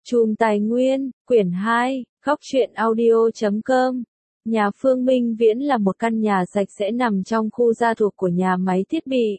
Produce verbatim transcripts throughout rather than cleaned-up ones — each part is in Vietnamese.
Chùm Tài Nguyên, quyển hai, góc truyện audio chấm com. Nhà Phương Minh Viễn là một căn nhà sạch sẽ nằm trong khu gia thuộc của nhà máy thiết bị.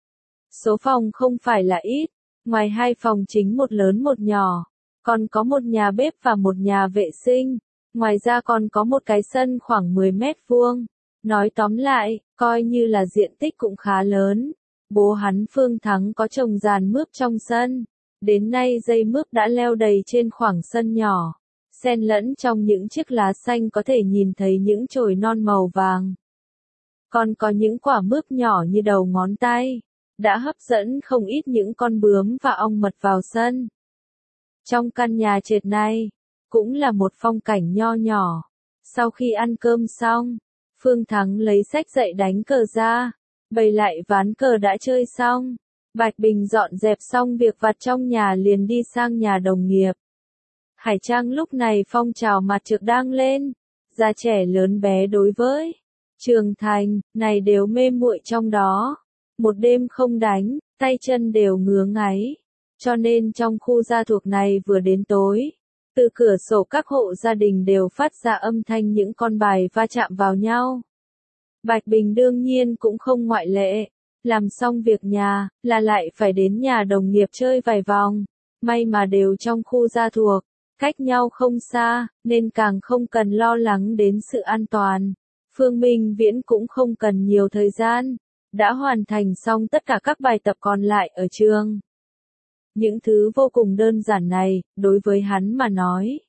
Số phòng không phải là ít, ngoài hai phòng chính một lớn một nhỏ, còn có một nhà bếp và một nhà vệ sinh, ngoài ra còn có một cái sân khoảng mười mét vuông. Nói tóm lại, coi như là diện tích cũng khá lớn. Bố hắn Phương Thắng có trồng giàn mướp trong sân. Đến nay dây mướp đã leo đầy trên khoảng sân nhỏ. Xen lẫn trong những chiếc lá xanh có thể nhìn thấy những chồi non màu vàng. Còn có những quả mướp nhỏ như đầu ngón tay, đã hấp dẫn không ít những con bướm và ong mật vào sân. Trong căn nhà trệt này, cũng là một phong cảnh nho nhỏ. Sau khi ăn cơm xong, Phương Thắng lấy sách dậy đánh cờ ra, bày lại ván cờ đã chơi xong. Bạch Bình dọn dẹp xong việc vặt trong nhà liền đi sang nhà đồng nghiệp. Hải Trang lúc này phong trào mặt trược đang lên, già trẻ lớn bé đối với trưởng thành này đều mê muội trong đó. Một đêm không đánh, tay chân đều ngứa ngáy, cho nên trong khu gia thuộc này vừa đến tối, từ cửa sổ các hộ gia đình đều phát ra âm thanh những con bài va chạm vào nhau. Bạch Bình đương nhiên cũng không ngoại lệ. Làm xong việc nhà, là lại phải đến nhà đồng nghiệp chơi vài vòng. May mà đều trong khu gia thuộc, cách nhau không xa, nên càng không cần lo lắng đến sự an toàn. Phương Minh Viễn cũng không cần nhiều thời gian, đã hoàn thành xong tất cả các bài tập còn lại ở trường. Những thứ vô cùng đơn giản này, đối với hắn mà nói,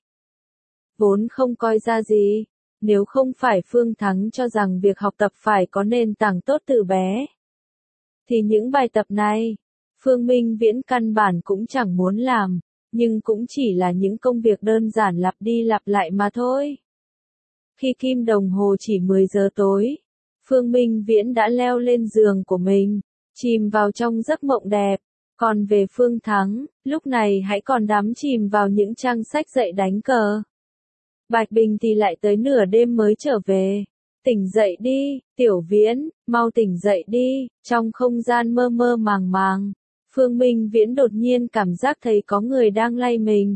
vốn không coi ra gì, nếu không phải Phương Thắng cho rằng việc học tập phải có nền tảng tốt từ bé. Thì những bài tập này, Phương Minh Viễn căn bản cũng chẳng muốn làm, nhưng cũng chỉ là những công việc đơn giản lặp đi lặp lại mà thôi. Khi kim đồng hồ chỉ mười giờ tối, Phương Minh Viễn đã leo lên giường của mình, chìm vào trong giấc mộng đẹp. Còn về Phương Thắng, lúc này hãy còn đắm chìm vào những trang sách dạy đánh cờ. Bạch Bình thì lại tới nửa đêm mới trở về. Tỉnh dậy đi, Tiểu Viễn, mau tỉnh dậy đi. Trong không gian mơ mơ màng màng, Phương Minh Viễn đột nhiên cảm giác thấy có người đang lay mình.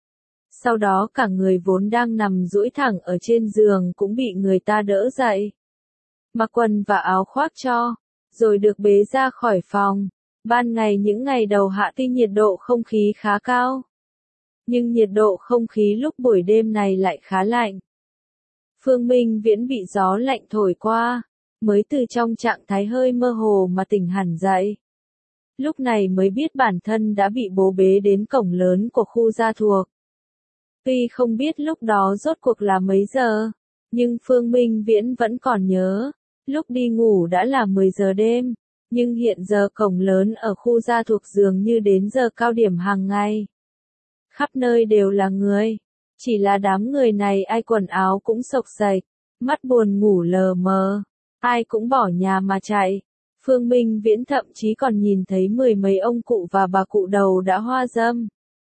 Sau đó cả người vốn đang nằm duỗi thẳng ở trên giường cũng bị người ta đỡ dậy. Mặc quần và áo khoác cho, rồi được bế ra khỏi phòng. Ban ngày những ngày đầu hạ tuy nhiệt độ không khí khá cao, nhưng nhiệt độ không khí lúc buổi đêm này lại khá lạnh. Phương Minh Viễn bị gió lạnh thổi qua, mới từ trong trạng thái hơi mơ hồ mà tỉnh hẳn dậy. Lúc này mới biết bản thân đã bị bố bế đến cổng lớn của khu gia thuộc. Tuy không biết lúc đó rốt cuộc là mấy giờ, nhưng Phương Minh Viễn vẫn còn nhớ, lúc đi ngủ đã là mười giờ đêm, nhưng hiện giờ cổng lớn ở khu gia thuộc dường như đến giờ cao điểm hàng ngày. Khắp nơi đều là người. Chỉ là đám người này ai quần áo cũng xộc xệch, mắt buồn ngủ lờ mờ, ai cũng bỏ nhà mà chạy. Phương Minh Viễn thậm chí còn nhìn thấy mười mấy ông cụ và bà cụ đầu đã hoa râm,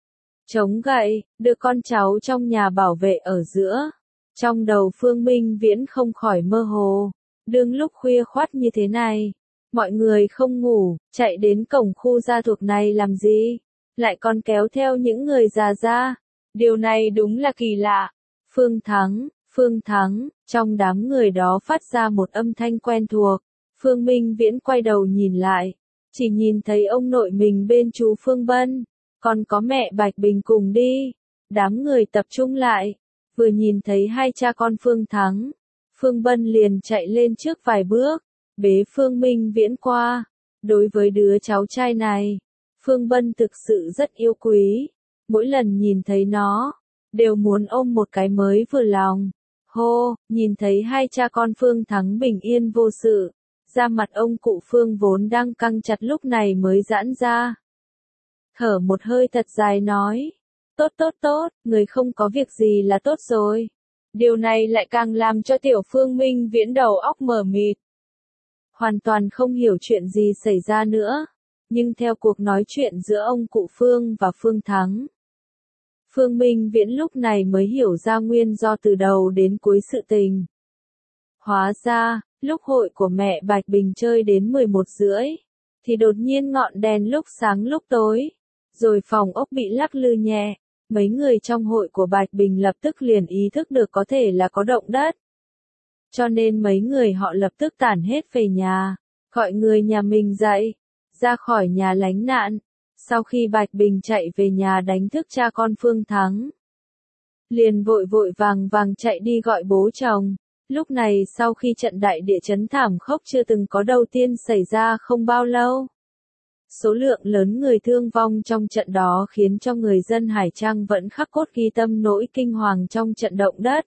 chống gậy, đưa con cháu trong nhà bảo vệ ở giữa. Trong đầu Phương Minh Viễn không khỏi mơ hồ, đương lúc khuya khoắt như thế này, mọi người không ngủ, chạy đến cổng khu gia thuộc này làm gì, lại còn kéo theo những người già ra. Điều này đúng là kỳ lạ. Phương Thắng, Phương Thắng, trong đám người đó phát ra một âm thanh quen thuộc. Phương Minh Viễn quay đầu nhìn lại, chỉ nhìn thấy ông nội mình bên chú Phương Bân, còn có mẹ Bạch Bình cùng đi. Đám người tập trung lại, vừa nhìn thấy hai cha con Phương Thắng, Phương Bân liền chạy lên trước vài bước, bế Phương Minh Viễn qua. Đối với đứa cháu trai này, Phương Bân thực sự rất yêu quý. Mỗi lần nhìn thấy nó, đều muốn ôm một cái mới vừa lòng. Hô, nhìn thấy hai cha con Phương Thắng bình yên vô sự, da mặt ông cụ Phương vốn đang căng chặt lúc này mới giãn ra. Thở một hơi thật dài nói, tốt tốt tốt, người không có việc gì là tốt rồi. Điều này lại càng làm cho tiểu Phương Minh Viễn đầu óc mờ mịt. Hoàn toàn không hiểu chuyện gì xảy ra nữa, nhưng theo cuộc nói chuyện giữa ông cụ Phương và Phương Thắng, Phương Minh Viễn lúc này mới hiểu ra nguyên do từ đầu đến cuối sự tình. Hóa ra, lúc hội của mẹ Bạch Bình chơi đến mười một rưỡi, thì đột nhiên ngọn đèn lúc sáng lúc tối, rồi phòng ốc bị lắc lư nhẹ, Mấy người trong hội của Bạch Bình lập tức liền ý thức được có thể là có động đất. Cho nên mấy người họ lập tức tản hết về nhà, gọi người nhà mình dậy, ra khỏi nhà lánh nạn. Sau khi Bạch Bình chạy về nhà đánh thức cha con Phương Thắng, liền vội vội vàng vàng chạy đi gọi bố chồng. Lúc này sau khi trận đại địa chấn thảm khốc chưa từng có đầu tiên xảy ra không bao lâu, số lượng lớn người thương vong trong trận đó khiến cho người dân Hải Trang vẫn khắc cốt ghi tâm nỗi kinh hoàng trong trận động đất.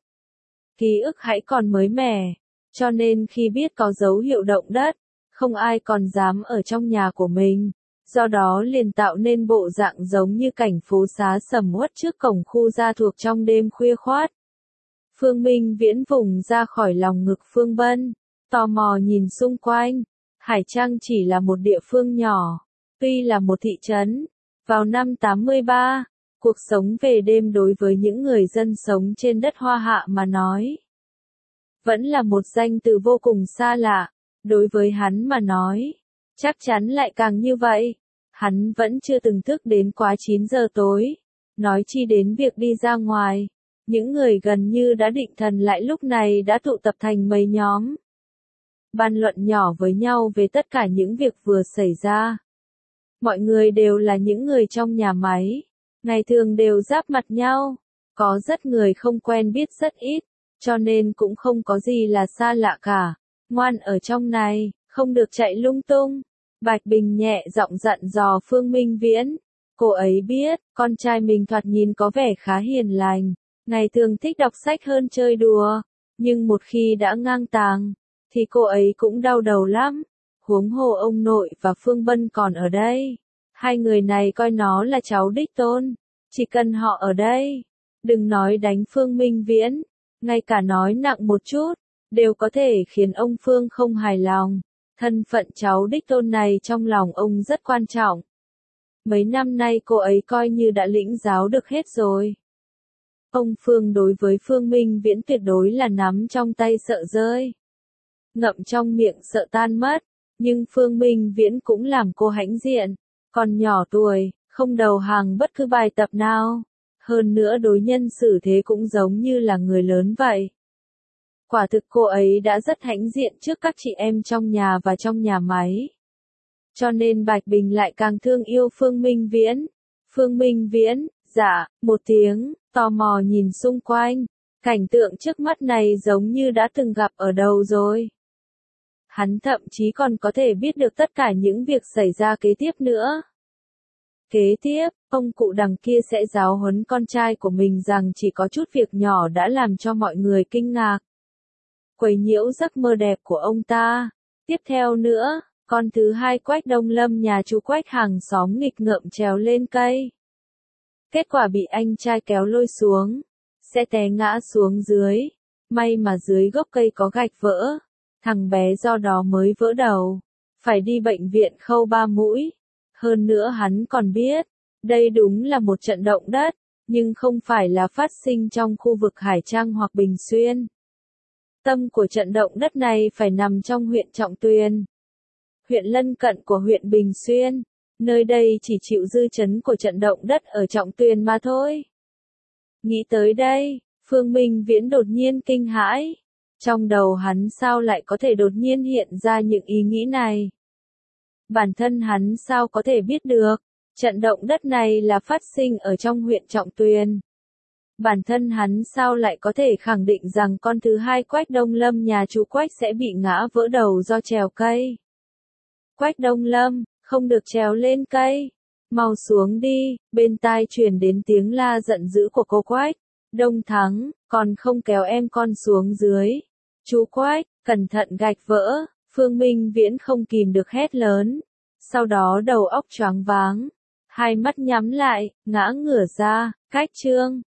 Ký ức hãy còn mới mẻ, cho nên khi biết có dấu hiệu động đất, không ai còn dám ở trong nhà của mình, do đó liền tạo nên bộ dạng giống như cảnh phố xá sầm uất trước cổng khu gia thuộc trong đêm khuya khoát. Phương Minh Viễn vùng ra khỏi lòng ngực Phương Bân, tò mò nhìn xung quanh. Hải Trang chỉ là một địa phương nhỏ, tuy là một thị trấn. Vào năm tám mươi ba, cuộc sống về đêm đối với những người dân sống trên đất Hoa Hạ mà nói, vẫn là một danh từ vô cùng xa lạ. Đối với hắn mà nói, chắc chắn lại càng như vậy. Hắn vẫn chưa từng thức đến quá chín giờ tối, nói chi đến việc đi ra ngoài. Những người gần như đã định thần lại lúc này đã tụ tập thành mấy nhóm, bàn luận nhỏ với nhau về tất cả những việc vừa xảy ra. Mọi người đều là những người trong nhà máy, ngày thường đều giáp mặt nhau, có rất người không quen biết rất ít, cho nên cũng không có gì là xa lạ cả. Ngoan ở trong này, không được chạy lung tung. Bạch Bình nhẹ giọng dặn dò Phương Minh Viễn. Cô ấy biết, con trai mình thoạt nhìn có vẻ khá hiền lành, ngày thường thích đọc sách hơn chơi đùa, nhưng một khi đã ngang tàng, thì cô ấy cũng đau đầu lắm. Huống hồ ông nội và Phương Bân còn ở đây. Hai người này coi nó là cháu đích tôn, chỉ cần họ ở đây, đừng nói đánh Phương Minh Viễn, ngay cả nói nặng một chút, đều có thể khiến ông Phương không hài lòng. Thân phận cháu đích tôn này trong lòng ông rất quan trọng. Mấy năm nay cô ấy coi như đã lĩnh giáo được hết rồi. Ông Phương đối với Phương Minh Viễn tuyệt đối là nắm trong tay sợ rơi, ngậm trong miệng sợ tan mất. Nhưng Phương Minh Viễn cũng làm cô hãnh diện, còn nhỏ tuổi, không đầu hàng bất cứ bài tập nào. Hơn nữa đối nhân xử thế cũng giống như là người lớn vậy. Quả thực cô ấy đã rất hãnh diện trước các chị em trong nhà và trong nhà máy. Cho nên Bạch Bình lại càng thương yêu Phương Minh Viễn. Phương Minh Viễn, dạ, một tiếng, tò mò nhìn xung quanh. Cảnh tượng trước mắt này giống như đã từng gặp ở đâu rồi. Hắn thậm chí còn có thể biết được tất cả những việc xảy ra kế tiếp nữa. Kế tiếp, ông cụ đằng kia sẽ giáo huấn con trai của mình rằng chỉ có chút việc nhỏ đã làm cho mọi người kinh ngạc, quấy nhiễu giấc mơ đẹp của ông ta. Tiếp theo nữa, con thứ hai Quách Đông Lâm nhà chú Quách hàng xóm nghịch ngợm trèo lên cây. Kết quả bị anh trai kéo lôi xuống, sẽ té ngã xuống dưới. May mà dưới gốc cây có gạch vỡ, thằng bé do đó mới vỡ đầu, phải đi bệnh viện khâu ba mũi. Hơn nữa hắn còn biết, đây đúng là một trận động đất, nhưng không phải là phát sinh trong khu vực Hải Trang hoặc Bình Xuyên. Tâm của trận động đất này phải nằm trong huyện Trọng Tuyền, huyện lân cận của huyện Bình Xuyên. Nơi đây chỉ chịu dư chấn của trận động đất ở Trọng Tuyền mà thôi. Nghĩ tới đây, Phương Minh Viễn đột nhiên kinh hãi. Trong đầu hắn sao lại có thể đột nhiên hiện ra những ý nghĩ này? Bản thân hắn sao có thể biết được, trận động đất này là phát sinh ở trong huyện Trọng Tuyền? Bản thân hắn sao lại có thể khẳng định rằng con thứ hai Quách Đông Lâm nhà chú Quách sẽ bị ngã vỡ đầu do trèo cây? Quách Đông Lâm, không được trèo lên cây, mau xuống đi. Bên tai truyền đến tiếng la giận dữ của cô Quách Đông Thắng, còn không kéo em con xuống dưới. Chú Quách, cẩn thận gạch vỡ. Phương Minh Viễn không kìm được hét lớn, sau đó đầu óc choáng váng, hai mắt nhắm lại, ngã ngửa ra. Cách chương